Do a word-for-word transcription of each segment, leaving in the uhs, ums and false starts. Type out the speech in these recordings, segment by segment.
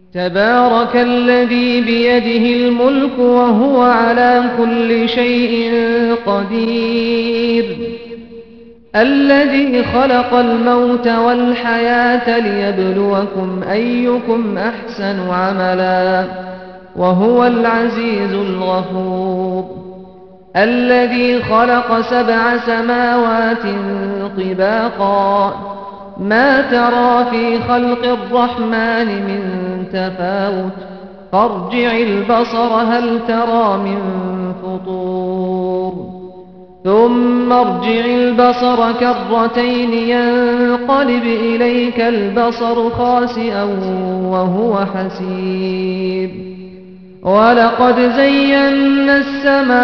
تبارك الذي بيده الملك وهو على كل شيء قدير الذي خلق الموت والحياة ليبلوكم أيكم أحسن عملا وهو العزيز الغفور الذي خلق سبع سماوات طباقا ما ترى في خلق الرحمن من تفاوت فارجع البصر هل ترى من فطور ثم ارجع البصر كرتين ينقلب إليك البصر خاسئا وهو حسير ولقد زينا السماء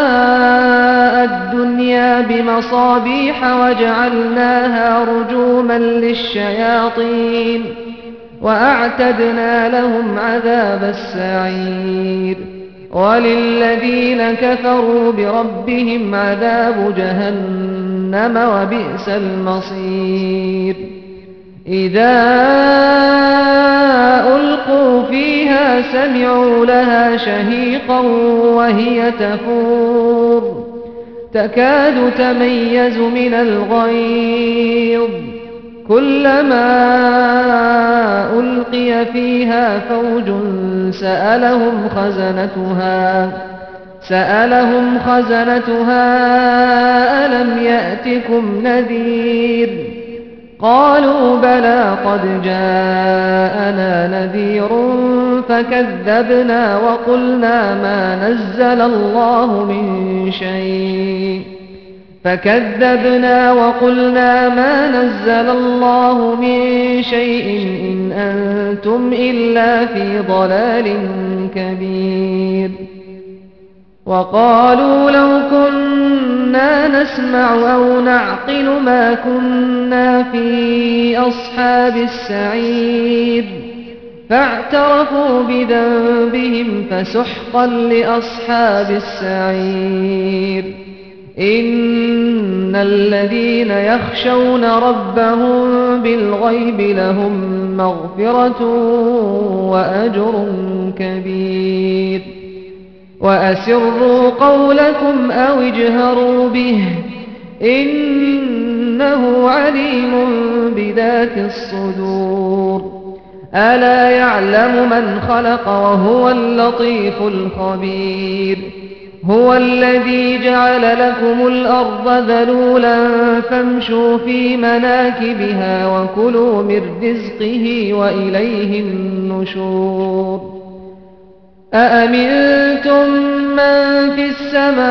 الدنيا بمصابيح وجعلناها رجوما للشياطين وأعتدنا لهم عذاب السعير وللذين كفروا بربهم عذاب جهنم وبئس المصير إذا ألقوا فيها سمعوا لها شهيقا وهي تفور تكاد تميز من الغيظ كلما ألقي فيها فوج سألهم خزنتها سألهم خزنتها ألم يأتكم نذير قالوا بلى قد جاءنا نذير فكذبنا وقلنا ما نزل الله من شيء فكذبنا وقلنا ما نزل الله من شيء إن أنتم إلا في ضلال كبير وقالوا لو كنا نسمع أو نعقل ما كنا في أصحاب السعير فاعترفوا بذنبهم فسحقا لأصحاب السعير إن الذين يخشون ربهم بالغيب لهم مغفرة وأجر كبير وأسروا قولكم أو اجهروا به إنه عليم بذات الصدور ألا يعلم من خلق وهو اللطيف الخبير هو الذي جعل لكم الأرض ذلولا فامشوا في مناكبها وكلوا من رزقه وإليه النشور أأمنتم من في السماء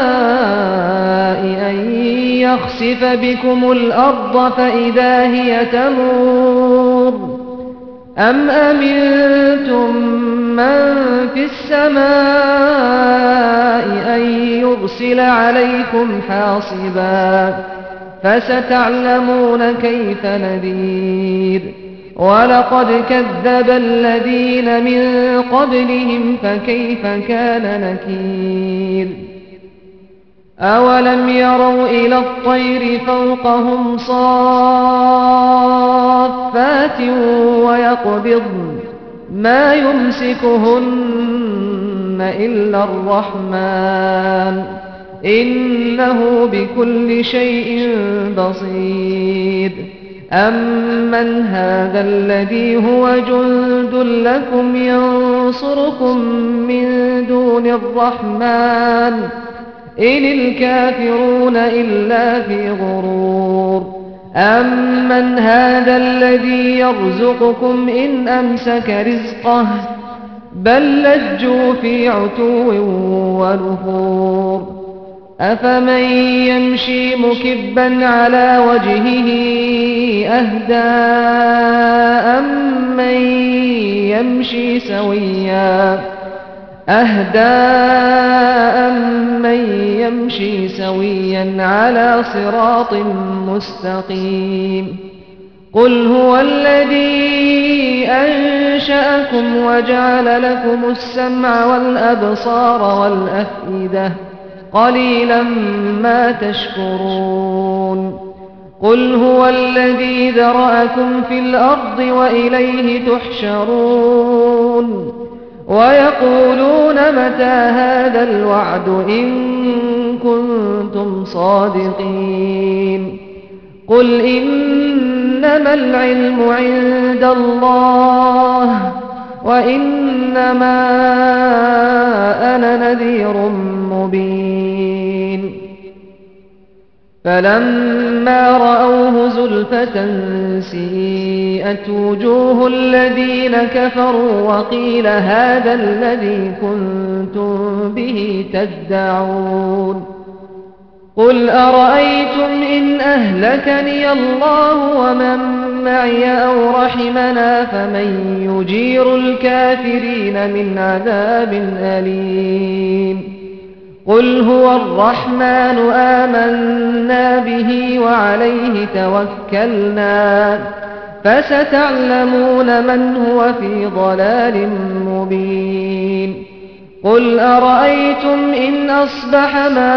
أن يخسف بكم الأرض فإذا هي تمور أم أمنتم من في السماء أن يرسل عليكم حاصبا فستعلمون كيف نذير ولقد كذب الذين من قبلهم فكيف كان نكير أولم يروا إلى الطير فوقهم صافات ويقبضن ما يمسكهن إلا الرحمن إنه بكل شيء بصير أمن هذا الذي هو جند لكم ينصركم من دون الرحمن إن الكافرون إلا في غرور أمن هذا الذي يرزقكم إن أمسك رزقه بل لجوا في عتو ونفور أفمن يمشي مكبا على وجهه أهدى أمن يمشي سويا أهدى أمن يمشي سويا على صراط مستقيم قل هو الذي أنشأكم وجعل لكم السمع والأبصار والأفئدة قليلا ما تشكرون قل هو الذي ذرأكم في الأرض وإليه تحشرون ويقولون متى هذا الوعد إن كنتم صادقين قل إنما العلم عند الله وإنما أنا نذير مبين فلما رأوه زلفة سيئت وجوه الذين كفروا وقيل هذا الذي كنتم به تدعون قل أرأيتم إن أهلكني الله ومن معي أو رحمنا فمن يجير الكافرين من عذاب أليم قل هو الرحمن آمنا به وعليه توكلنا فستعلمون من هو في ضلال مبين قل أرأيتم إن أصبح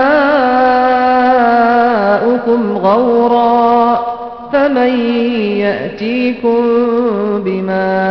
ماؤكم غورا فمن يأتيكم بماء